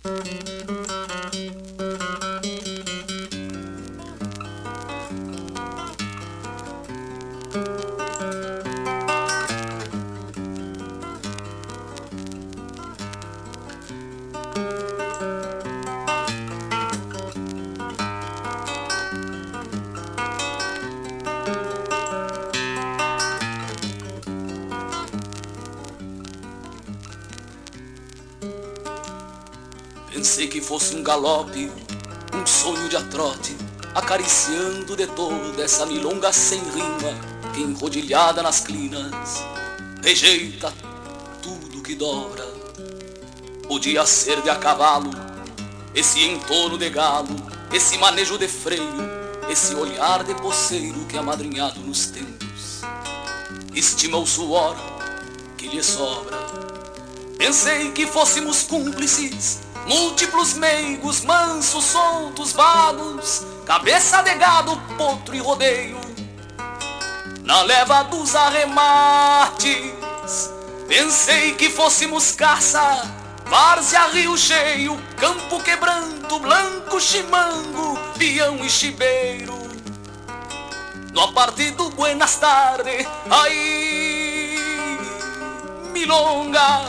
Pensei que fosse um galope, um sonho de atrote, acariciando de toda essa milonga sem rima, que enrodilhada nas crinas, rejeita tudo que dobra. Podia ser de a cavalo, esse entorno de galo, esse manejo de freio, esse olhar de poceiro que amadrinhado nos tempos estima o suor que lhe sobra. Pensei que fôssemos cúmplices, múltiplos meigos, mansos, soltos, vagos, cabeça de gado, potro e rodeio, na leva dos arremates. Pensei que fôssemos caça, várzea, rio cheio, campo quebrando, blanco, chimango, peão e chibeiro. No aparte do buenas tardes, ai, milonga,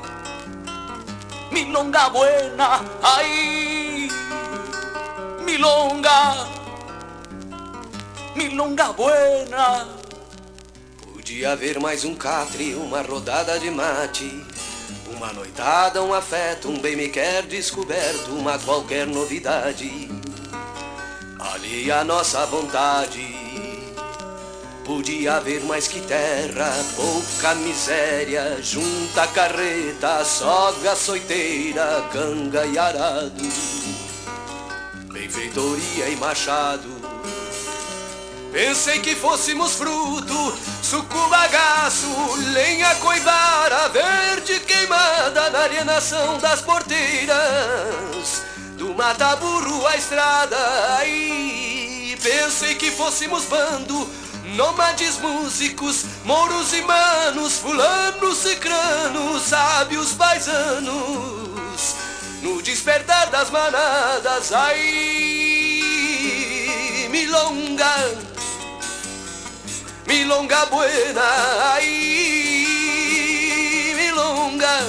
milonga buena, ay, milonga, milonga buena. Podia haver mais um catre, uma rodada de mate, uma noitada, um afeto, um bem-me-quer descoberto, uma qualquer novidade, ali a nossa vontade. Podia haver mais que terra, pouca miséria, junta carreta, soga, açoiteira, canga e arado, benfeitoria e machado. Pensei que fôssemos fruto, suco, bagaço, lenha, coivara, verde queimada na alienação das porteiras, do mata-burro à estrada. Ai, pensei que fôssemos bando, nômades músicos, mouros e manos, fulanos, cicranos, sábios paisanos, no despertar das manadas. Ai, milonga, milonga buena, ai, milonga,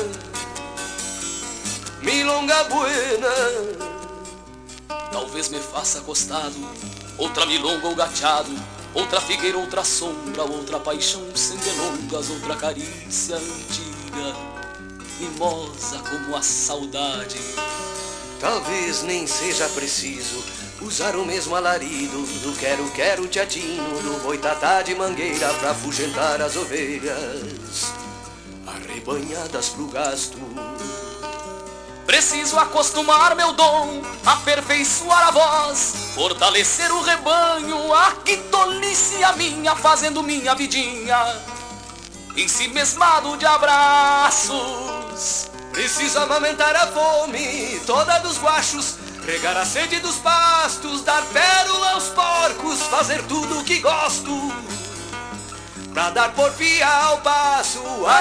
milonga buena. Talvez me faça acostado, outra milonga ou gateado, outra figueira, outra sombra, outra paixão sem delongas, outra carícia antiga, mimosa como a saudade. Talvez nem seja preciso usar o mesmo alarido do quero-quero teatino, do boitatá de mangueira pra afugentar as ovelhas arrebanhadas pro gasto. Preciso acostumar meu dom, aperfeiçoar a voz, fortalecer o rebanho. Ah, que tolice a minha, fazendo minha vidinha em si mesmado de abraços. Preciso amamentar a fome toda dos guachos, regar a sede dos pastos, dar pérola aos porcos, fazer tudo o que gosto pra dar porfia ao passo.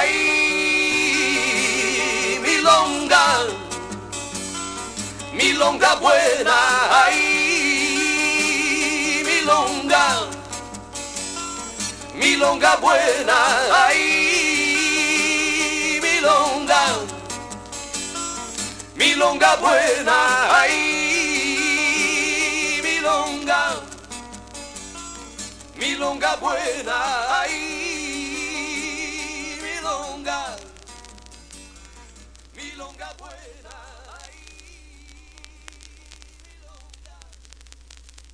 Ai, milonga, milonga buena, ay, milonga, milonga buena, ay, milonga, milonga buena, ay, milonga, milonga buena, ay, milonga, milonga buena, ay.